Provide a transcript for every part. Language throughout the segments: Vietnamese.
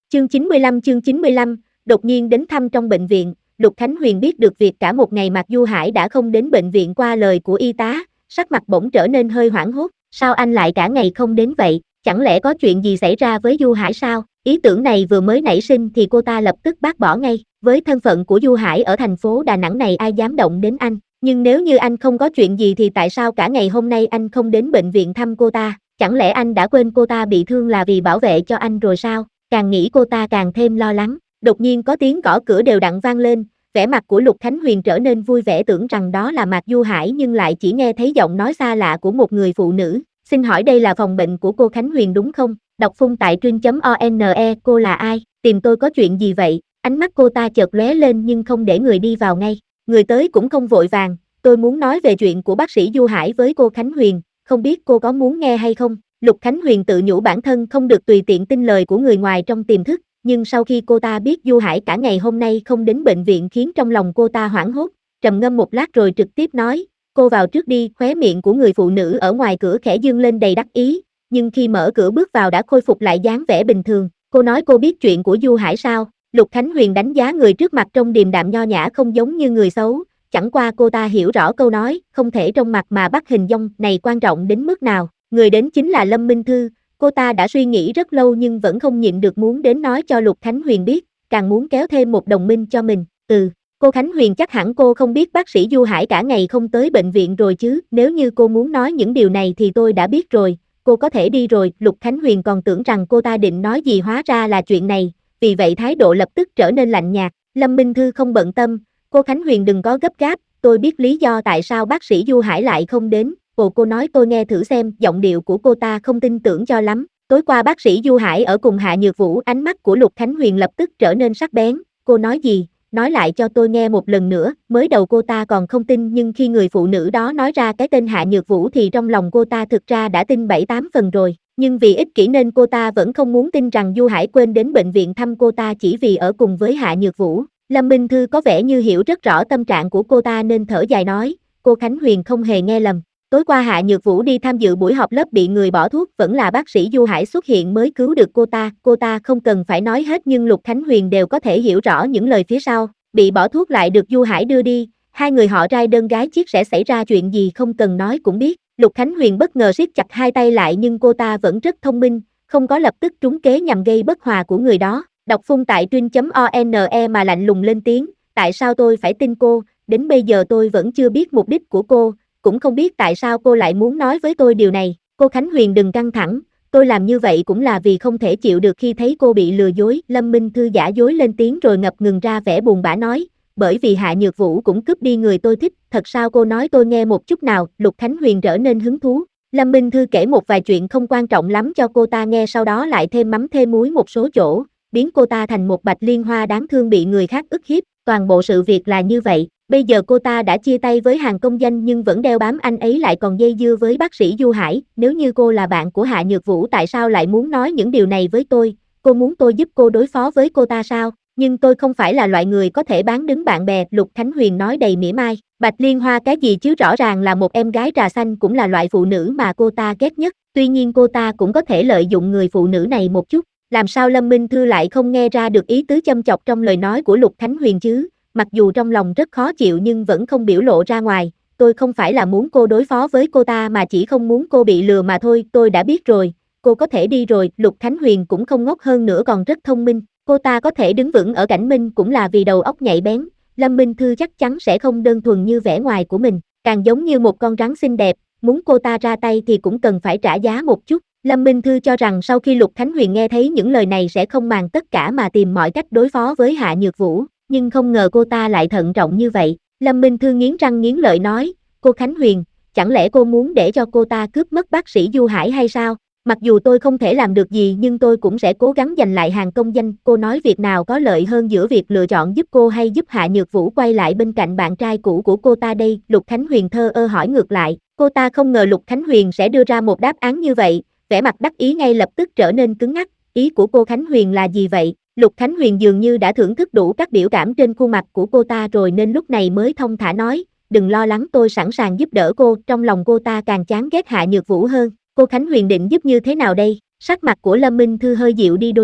Chương 95, đột nhiên đến thăm trong bệnh viện, Lục Khánh Huyền biết được việc cả một ngày Mạc Du Hải đã không đến bệnh viện qua lời của y tá, sắc mặt bỗng trở nên hơi hoảng hốt, sao anh lại cả ngày không đến vậy, chẳng lẽ có chuyện gì xảy ra với Du Hải sao? Ý tưởng này vừa mới nảy sinh thì cô ta lập tức bác bỏ ngay, với thân phận của Du Hải ở thành phố Đà Nẵng này ai dám động đến anh, nhưng nếu như anh không có chuyện gì thì tại sao cả ngày hôm nay anh không đến bệnh viện thăm cô ta, chẳng lẽ anh đã quên cô ta bị thương là vì bảo vệ cho anh rồi sao? Càng nghĩ cô ta càng thêm lo lắng, đột nhiên có tiếng gõ cửa đều đặn vang lên, vẻ mặt của Lục Khánh Huyền trở nên vui vẻ tưởng rằng đó là Mạc Du Hải nhưng lại chỉ nghe thấy giọng nói xa lạ của một người phụ nữ, xin hỏi đây là phòng bệnh của cô Khánh Huyền đúng không? Đọc phun tại truyện.one, cô là ai, tìm tôi có chuyện gì vậy? Ánh mắt cô ta chợt lóe lên nhưng không để người đi vào ngay, người tới cũng không vội vàng, tôi muốn nói về chuyện của bác sĩ Du Hải với cô Khánh Huyền, không biết cô có muốn nghe hay không? Lục Khánh Huyền tự nhủ bản thân không được tùy tiện tin lời của người ngoài trong tiềm thức, nhưng sau khi cô ta biết Du Hải cả ngày hôm nay không đến bệnh viện khiến trong lòng cô ta hoảng hốt, trầm ngâm một lát rồi trực tiếp nói, cô vào trước đi, khóe miệng của người phụ nữ ở ngoài cửa khẽ dương lên đầy đắc ý, nhưng khi mở cửa bước vào đã khôi phục lại dáng vẻ bình thường, cô nói cô biết chuyện của Du Hải sao? Lục Khánh Huyền đánh giá người trước mặt trông điềm đạm nho nhã không giống như người xấu, chẳng qua cô ta hiểu rõ câu nói, không thể trong mặt mà bắt hình dong này quan trọng đến mức nào, người đến chính là Lâm Minh Thư, cô ta đã suy nghĩ rất lâu nhưng vẫn không nhịn được muốn đến nói cho Lục Khánh Huyền biết, càng muốn kéo thêm một đồng minh cho mình, cô Khánh Huyền chắc hẳn cô không biết bác sĩ Du Hải cả ngày không tới bệnh viện rồi chứ, nếu như cô muốn nói những điều này thì tôi đã biết rồi, cô có thể đi rồi, Lục Khánh Huyền còn tưởng rằng cô ta định nói gì hóa ra là chuyện này, vì vậy thái độ lập tức trở nên lạnh nhạt, Lâm Minh Thư không bận tâm, cô Khánh Huyền đừng có gấp gáp, tôi biết lý do tại sao bác sĩ Du Hải lại không đến, cô nói tôi nghe thử xem, giọng điệu của cô ta không tin tưởng cho lắm, tối qua bác sĩ Du Hải ở cùng Hạ Nhược Vũ, ánh mắt của Lục Khánh Huyền lập tức trở nên sắc bén, cô nói gì, nói lại cho tôi nghe một lần nữa, mới đầu cô ta còn không tin nhưng khi người phụ nữ đó nói ra cái tên Hạ Nhược Vũ thì trong lòng cô ta thực ra đã tin 7-8 phần rồi, nhưng vì ích kỷ nên cô ta vẫn không muốn tin rằng Du Hải quên đến bệnh viện thăm cô ta chỉ vì ở cùng với Hạ Nhược Vũ. Lâm Minh Thư có vẻ như hiểu rất rõ tâm trạng của cô ta nên thở dài nói, cô Khánh Huyền không hề nghe lầm. Tối qua Hạ Nhược Vũ đi tham dự buổi họp lớp bị người bỏ thuốc vẫn là bác sĩ Du Hải xuất hiện mới cứu được cô ta không cần phải nói hết nhưng Lục Khánh Huyền đều có thể hiểu rõ những lời phía sau, bị bỏ thuốc lại được Du Hải đưa đi, hai người họ trai đơn gái chiếc sẽ xảy ra chuyện gì không cần nói cũng biết, Lục Khánh Huyền bất ngờ siết chặt hai tay lại nhưng cô ta vẫn rất thông minh, không có lập tức trúng kế nhằm gây bất hòa của người đó, đọc phun tại truyện.one mà lạnh lùng lên tiếng, tại sao tôi phải tin cô, đến bây giờ tôi vẫn chưa biết mục đích của cô, cũng không biết tại sao cô lại muốn nói với tôi điều này, cô Khánh Huyền đừng căng thẳng, tôi làm như vậy cũng là vì không thể chịu được khi thấy cô bị lừa dối, Lâm Minh Thư giả dối lên tiếng rồi ngập ngừng ra vẻ buồn bã nói, bởi vì Hạ Nhược Vũ cũng cướp đi người tôi thích, thật sao cô nói tôi nghe một chút nào, Lục Khánh Huyền trở nên hứng thú, Lâm Minh Thư kể một vài chuyện không quan trọng lắm cho cô ta nghe sau đó lại thêm mắm thêm muối một số chỗ, biến cô ta thành một bạch liên hoa đáng thương bị người khác ức hiếp, toàn bộ sự việc là như vậy. Bây giờ cô ta đã chia tay với hàng công danh nhưng vẫn đeo bám anh ấy lại còn dây dưa với bác sĩ Du Hải, nếu như cô là bạn của Hạ Nhược Vũ tại sao lại muốn nói những điều này với tôi, cô muốn tôi giúp cô đối phó với cô ta sao, nhưng tôi không phải là loại người có thể bán đứng bạn bè, Lục Khánh Huyền nói đầy mỉa mai, Bạch Liên Hoa cái gì chứ rõ ràng là một em gái trà xanh cũng là loại phụ nữ mà cô ta ghét nhất, tuy nhiên cô ta cũng có thể lợi dụng người phụ nữ này một chút, làm sao Lâm Minh Thư lại không nghe ra được ý tứ châm chọc trong lời nói của Lục Khánh Huyền chứ? Mặc dù trong lòng rất khó chịu nhưng vẫn không biểu lộ ra ngoài, tôi không phải là muốn cô đối phó với cô ta mà chỉ không muốn cô bị lừa mà thôi, tôi đã biết rồi, cô có thể đi rồi, Lục Khánh Huyền cũng không ngốc hơn nữa còn rất thông minh, cô ta có thể đứng vững ở Cảnh Minh cũng là vì đầu óc nhạy bén, Lâm Minh Thư chắc chắn sẽ không đơn thuần như vẻ ngoài của mình, càng giống như một con rắn xinh đẹp, muốn cô ta ra tay thì cũng cần phải trả giá một chút. Lâm Minh Thư cho rằng sau khi Lục Khánh Huyền nghe thấy những lời này sẽ không màng tất cả mà tìm mọi cách đối phó với Hạ Nhược Vũ, nhưng không ngờ cô ta lại thận trọng như vậy. Lâm Minh Thư nghiến răng nghiến lợi nói, cô Khánh Huyền, chẳng lẽ cô muốn để cho cô ta cướp mất bác sĩ Du Hải hay sao? Mặc dù tôi không thể làm được gì nhưng tôi cũng sẽ cố gắng giành lại hàng công danh. Cô nói việc nào có lợi hơn giữa việc lựa chọn giúp cô hay giúp Hạ Nhược Vũ quay lại bên cạnh bạn trai cũ của cô ta đây? Lục Khánh Huyền thờ ơ hỏi ngược lại. Cô ta không ngờ Lục Khánh Huyền sẽ đưa ra một đáp án như vậy. Vẻ mặt đắc ý ngay lập tức trở nên cứng ngắc. Ý của cô Khánh Huyền là gì vậy? Lục Khánh Huyền dường như đã thưởng thức đủ các biểu cảm trên khuôn mặt của cô ta rồi nên lúc này mới thong thả nói. Đừng lo lắng, tôi sẵn sàng giúp đỡ cô. Trong lòng cô ta càng chán ghét Hạ Nhược Vũ hơn. Cô Khánh Huyền định giúp như thế nào đây? Sắc mặt của Lâm Minh Thư hơi dịu đi đôi chút.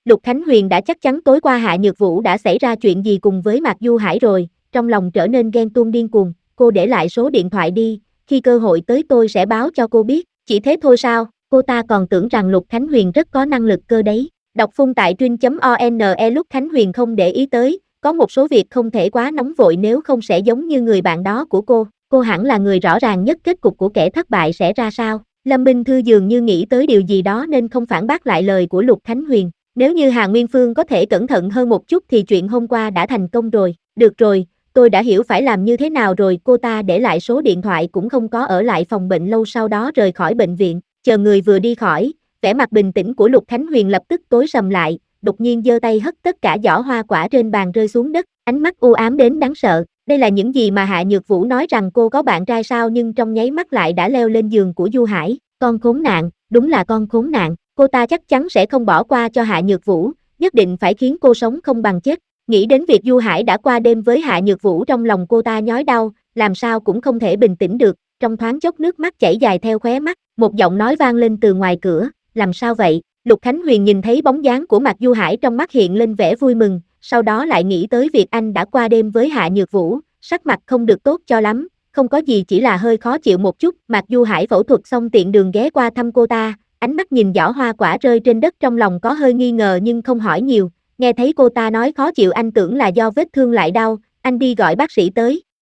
Lục Khánh Huyền đã chắc chắn tối qua Hạ Nhược Vũ đã xảy ra chuyện gì cùng với Mạc Du Hải rồi, trong lòng trở nên ghen tuông điên cuồng, cô để lại số điện thoại đi, khi cơ hội tới tôi sẽ báo cho cô biết, chỉ thế thôi sao, cô ta còn tưởng rằng Lục Khánh Huyền rất có năng lực cơ đấy. Đọc phun tại truyện.one. Lục Khánh Huyền không để ý tới, có một số việc không thể quá nóng vội nếu không sẽ giống như người bạn đó của cô hẳn là người rõ ràng nhất kết cục của kẻ thất bại sẽ ra sao. Lâm Minh Thư dường như nghĩ tới điều gì đó nên không phản bác lại lời của Lục Khánh Huyền. Nếu như Hà Nguyên Phương có thể cẩn thận hơn một chút thì chuyện hôm qua đã thành công rồi. Được rồi, tôi đã hiểu phải làm như thế nào rồi. Cô ta để lại số điện thoại cũng không có ở lại phòng bệnh lâu, sau đó rời khỏi bệnh viện. Chờ người vừa đi khỏi, vẻ mặt bình tĩnh của Lục Khánh Huyền lập tức tối sầm lại, đột nhiên giơ tay hất tất cả giỏ hoa quả trên bàn rơi xuống đất, ánh mắt u ám đến đáng sợ. Đây là những gì mà Hạ Nhược Vũ nói rằng cô có bạn trai sao, nhưng trong nháy mắt lại đã leo lên giường của Du Hải. Con khốn nạn, đúng là con khốn nạn, cô ta chắc chắn sẽ không bỏ qua cho Hạ Nhược Vũ, nhất định phải khiến cô sống không bằng chết. Nghĩ đến việc Du Hải đã qua đêm với Hạ Nhược Vũ, trong lòng cô ta nhói đau, làm sao cũng không thể bình tĩnh được, trong thoáng chốc nước mắt chảy dài theo khóe mắt, một giọng nói vang lên từ ngoài cửa, làm sao vậy? Lục Khánh Huyền nhìn thấy bóng dáng của Mạc Du Hải, trong mắt hiện lên vẻ vui mừng, sau đó lại nghĩ tới việc anh đã qua đêm với Hạ Nhược Vũ, sắc mặt không được tốt cho lắm, không có gì, chỉ là hơi khó chịu một chút. Mạc Du Hải phẫu thuật xong tiện đường ghé qua thăm cô ta, ánh mắt nhìn giỏ hoa quả rơi trên đất, trong lòng có hơi nghi ngờ nhưng không hỏi nhiều, nghe thấy cô ta nói khó chịu anh tưởng là do vết thương lại đau, anh đi gọi bác sĩ tới.